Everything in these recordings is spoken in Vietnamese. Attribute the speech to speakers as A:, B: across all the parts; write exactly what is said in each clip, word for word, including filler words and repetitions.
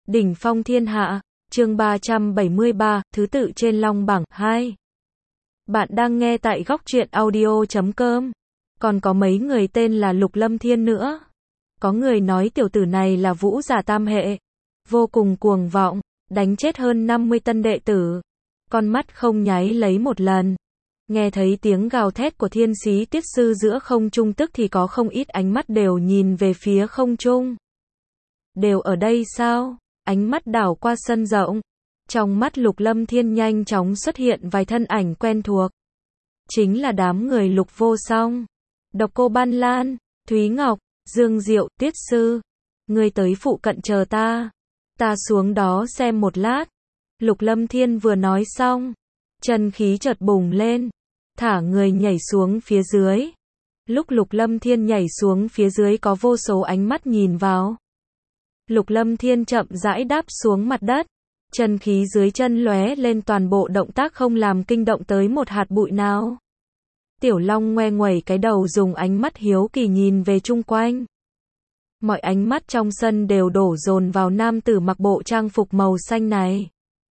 A: Đỉnh phong thiên hạ, chương ba trăm bảy mươi ba, thứ tự trên long bảng, hai. Bạn đang nghe tại góc truyện audio chấm com. Còn có mấy người tên là Lục Lâm Thiên nữa. Có người nói tiểu tử này là vũ giả tam hệ. Vô cùng cuồng vọng, đánh chết hơn năm mươi tân đệ tử. Con mắt không nháy lấy một lần. Nghe thấy tiếng gào thét của thiên sĩ tiết sư giữa không trung tức thì có không ít ánh mắt đều nhìn về phía không trung. Đều ở đây sao? Ánh mắt đảo qua sân rộng. Trong mắt Lục Lâm Thiên nhanh chóng xuất hiện vài thân ảnh quen thuộc. Chính là đám người Lục Vô Song, Độc Cô Ban Lan, Thúy Ngọc, Dương Diệu, Tiết Sư. Ngươi tới phụ cận chờ ta. Ta xuống đó xem một lát. Lục Lâm Thiên vừa nói xong, chân khí chợt bùng lên, thả người nhảy xuống phía dưới. Lúc Lục Lâm Thiên nhảy xuống phía dưới có vô số ánh mắt nhìn vào. Lục Lâm Thiên chậm rãi đáp xuống mặt đất, chân khí dưới chân lóe lên, toàn bộ động tác không làm kinh động tới một hạt bụi nào. Tiểu Long ngoe nguẩy cái đầu, dùng ánh mắt hiếu kỳ nhìn về chung quanh. Mọi ánh mắt trong sân đều đổ dồn vào nam tử mặc bộ trang phục màu xanh này.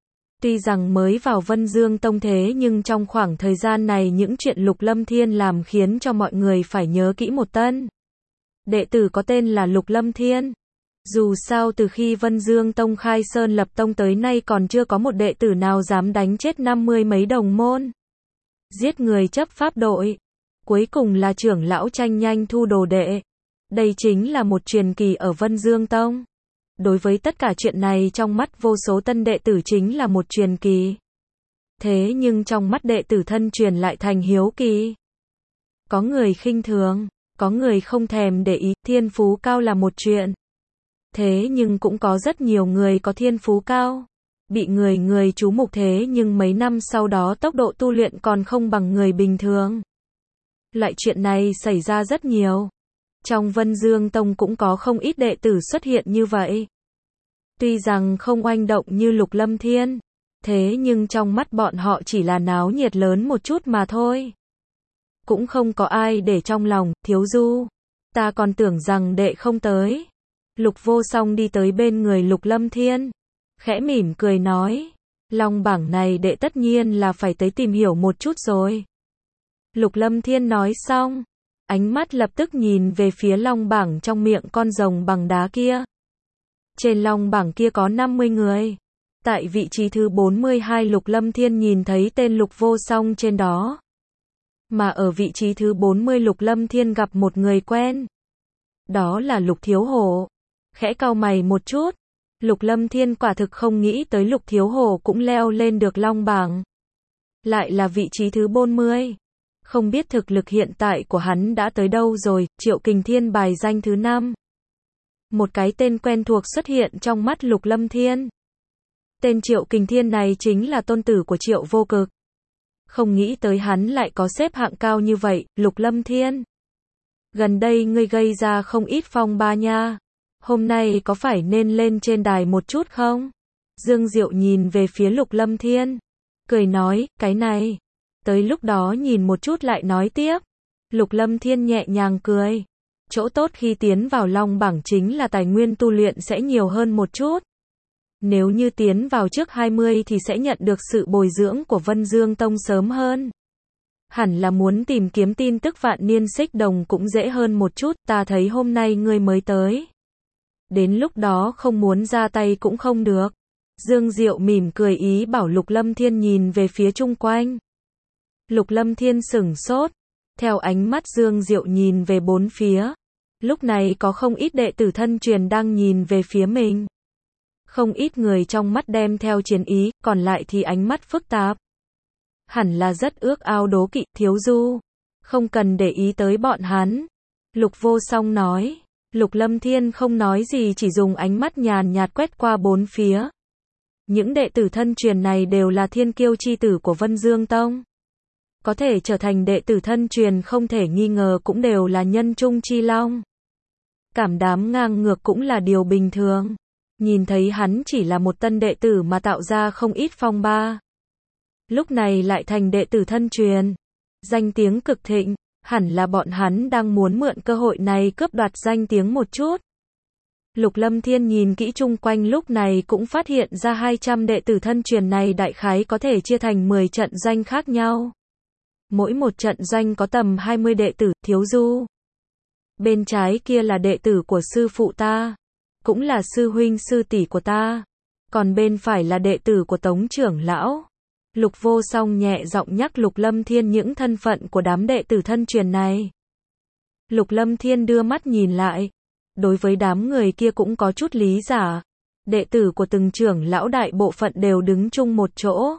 A: Tuy rằng mới vào Vân Dương Tông thế nhưng trong khoảng thời gian này những chuyện Lục Lâm Thiên làm khiến cho mọi người phải nhớ kỹ một tân đệ tử có tên là Lục Lâm Thiên. Dù sao từ khi Vân Dương Tông khai sơn lập tông tới nay còn chưa có một đệ tử nào dám đánh chết năm mươi mấy đồng môn, giết người chấp pháp đội, cuối cùng là trưởng lão tranh nhanh thu đồ đệ. Đây chính là một truyền kỳ ở Vân Dương Tông. Đối với tất cả chuyện này trong mắt vô số tân đệ tử chính là một truyền kỳ. Thế nhưng trong mắt đệ tử thân truyền lại thành hiếu kỳ. Có người khinh thường, có người không thèm để ý, thiên phú cao là một chuyện. Thế nhưng cũng có rất nhiều người có thiên phú cao, bị người người chú mục, thế nhưng mấy năm sau đó tốc độ tu luyện còn không bằng người bình thường. Loại chuyện này xảy ra rất nhiều. Trong Vân Dương Tông cũng có không ít đệ tử xuất hiện như vậy. Tuy rằng không oanh động như Lục Lâm Thiên, thế nhưng trong mắt bọn họ chỉ là náo nhiệt lớn một chút mà thôi. Cũng không có ai để trong lòng. Thiếu Du, ta còn tưởng rằng đệ không tới. Lục Vô Song đi tới bên người Lục Lâm Thiên, khẽ mỉm cười nói, long bảng này đệ tất nhiên là phải tới tìm hiểu một chút rồi. Lục Lâm Thiên nói xong, ánh mắt lập tức nhìn về phía long bảng trong miệng con rồng bằng đá kia. Trên long bảng kia có năm mươi người. Tại vị trí thứ bốn mươi hai Lục Lâm Thiên nhìn thấy tên Lục Vô Song trên đó. Mà ở vị trí thứ bốn mươi Lục Lâm Thiên gặp một người quen. Đó là Lục Thiếu Hổ. Khẽ cau mày một chút, Lục Lâm Thiên quả thực không nghĩ tới Lục Thiếu Hổ cũng leo lên được long bảng. Lại là vị trí thứ bốn mươi. Không biết thực lực hiện tại của hắn đã tới đâu rồi. Triệu Kình Thiên bài danh thứ năm. Một cái tên quen thuộc xuất hiện trong mắt Lục Lâm Thiên. Tên Triệu Kình Thiên này chính là tôn tử của Triệu Vô Cực. Không nghĩ tới hắn lại có xếp hạng cao như vậy. Lục Lâm Thiên, gần đây ngươi gây ra không ít phong ba nha. Hôm nay có phải nên lên trên đài một chút không? Dương Diệu nhìn về phía Lục Lâm Thiên, cười nói, cái này, tới lúc đó nhìn một chút lại nói tiếp. Lục Lâm Thiên nhẹ nhàng cười. Chỗ tốt khi tiến vào long bảng chính là tài nguyên tu luyện sẽ nhiều hơn một chút. Nếu như tiến vào trước hai mươi thì sẽ nhận được sự bồi dưỡng của Vân Dương Tông sớm hơn. Hẳn là muốn tìm kiếm tin tức vạn niên xích đồng cũng dễ hơn một chút. Ta thấy hôm nay ngươi mới tới, đến lúc đó không muốn ra tay cũng không được. Dương Diệu mỉm cười ý bảo Lục Lâm Thiên nhìn về phía chung quanh. Lục Lâm Thiên sửng sốt, theo ánh mắt Dương Diệu nhìn về bốn phía. Lúc này có không ít đệ tử thân truyền đang nhìn về phía mình. Không ít người trong mắt đem theo chiến ý, còn lại thì ánh mắt phức tạp. Hẳn là rất ước ao đố kỵ. Thiếu Du, không cần để ý tới bọn hắn. Lục Vô Song nói. Lục Lâm Thiên không nói gì, chỉ dùng ánh mắt nhàn nhạt quét qua bốn phía. Những đệ tử thân truyền này đều là thiên kiêu chi tử của Vân Dương Tông. Có thể trở thành đệ tử thân truyền không thể nghi ngờ cũng đều là nhân trung chi long. Cảm đám ngang ngược cũng là điều bình thường. Nhìn thấy hắn chỉ là một tân đệ tử mà tạo ra không ít phong ba. Lúc này lại thành đệ tử thân truyền, danh tiếng cực thịnh. Hẳn là bọn hắn đang muốn mượn cơ hội này cướp đoạt danh tiếng một chút. Lục Lâm Thiên nhìn kỹ chung quanh lúc này cũng phát hiện ra hai trăm đệ tử thân truyền này đại khái có thể chia thành mười trận doanh khác nhau. Mỗi một trận doanh có tầm hai mươi đệ tử, Thiếu Du. Bên trái kia là đệ tử của sư phụ ta, cũng là sư huynh sư tỷ của ta. Còn bên phải là đệ tử của Tống trưởng lão. Lục Vô Song nhẹ giọng nhắc Lục Lâm Thiên những thân phận của đám đệ tử thân truyền này. Lục Lâm Thiên đưa mắt nhìn lại. Đối với đám người kia cũng có chút lý giả. Đệ tử của từng trưởng lão đại bộ phận đều đứng chung một chỗ.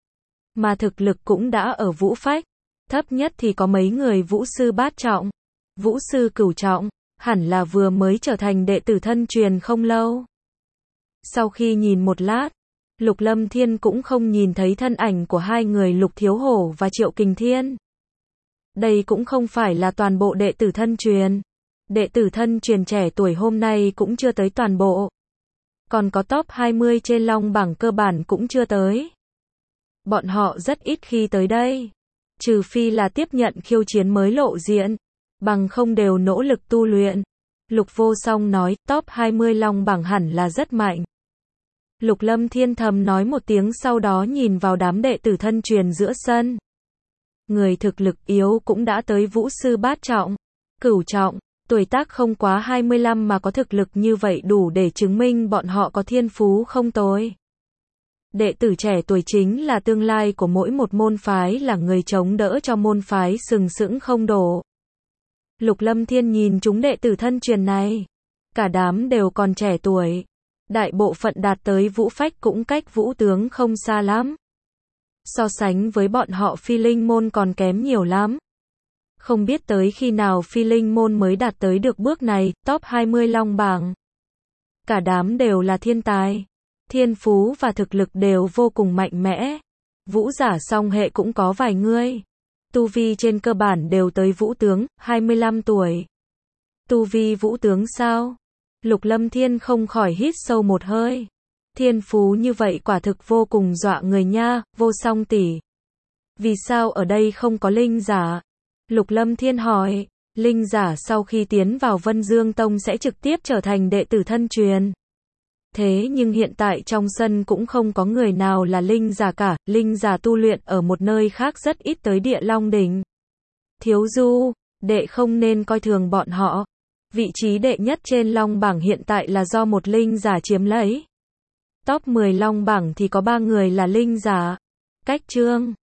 A: Mà thực lực cũng đã ở vũ phách. Thấp nhất thì có mấy người vũ sư bát trọng, vũ sư cửu trọng, hẳn là vừa mới trở thành đệ tử thân truyền không lâu. Sau khi nhìn một lát, Lục Lâm Thiên cũng không nhìn thấy thân ảnh của hai người Lục Thiếu Hổ và Triệu Kình Thiên. Đây cũng không phải là toàn bộ đệ tử thân truyền. Đệ tử thân truyền trẻ tuổi hôm nay cũng chưa tới toàn bộ. Còn có top hai mươi trên long bảng cơ bản cũng chưa tới. Bọn họ rất ít khi tới đây. Trừ phi là tiếp nhận khiêu chiến mới lộ diện. Bằng không đều nỗ lực tu luyện. Lục Vô Song nói, top hai mươi long bảng hẳn là rất mạnh. Lục Lâm Thiên thầm nói một tiếng, sau đó nhìn vào đám đệ tử thân truyền giữa sân. Người thực lực yếu cũng đã tới vũ sư bát trọng, cửu trọng, tuổi tác không quá hai mươi lăm mà có thực lực như vậy đủ để chứng minh bọn họ có thiên phú không tồi. Đệ tử trẻ tuổi chính là tương lai của mỗi một môn phái, là người chống đỡ cho môn phái sừng sững không đổ. Lục Lâm Thiên nhìn chúng đệ tử thân truyền này. Cả đám đều còn trẻ tuổi. Đại bộ phận đạt tới vũ phách cũng cách vũ tướng không xa lắm. So sánh với bọn họ Phi Linh môn còn kém nhiều lắm. Không biết tới khi nào Phi Linh môn mới đạt tới được bước này, top hai mươi long bảng. Cả đám đều là thiên tài. Thiên phú và thực lực đều vô cùng mạnh mẽ. Vũ giả song hệ cũng có vài người. Tu vi trên cơ bản đều tới vũ tướng, hai mươi lăm tuổi. Tu vi vũ tướng sao? Lục Lâm Thiên không khỏi hít sâu một hơi. Thiên phú như vậy quả thực vô cùng dọa người nha, Vô Song tỷ. Vì sao ở đây không có linh giả? Lục Lâm Thiên hỏi. Linh giả sau khi tiến vào Vân Dương Tông sẽ trực tiếp trở thành đệ tử thân truyền. Thế nhưng hiện tại trong sân cũng không có người nào là linh giả cả, linh giả tu luyện ở một nơi khác rất ít tới Địa Long Đỉnh. Thiếu Du, đệ không nên coi thường bọn họ. Vị trí đệ nhất trên long bảng hiện tại là do một linh giả chiếm lấy. Top mười long bảng thì có ba người là linh giả. Cách chương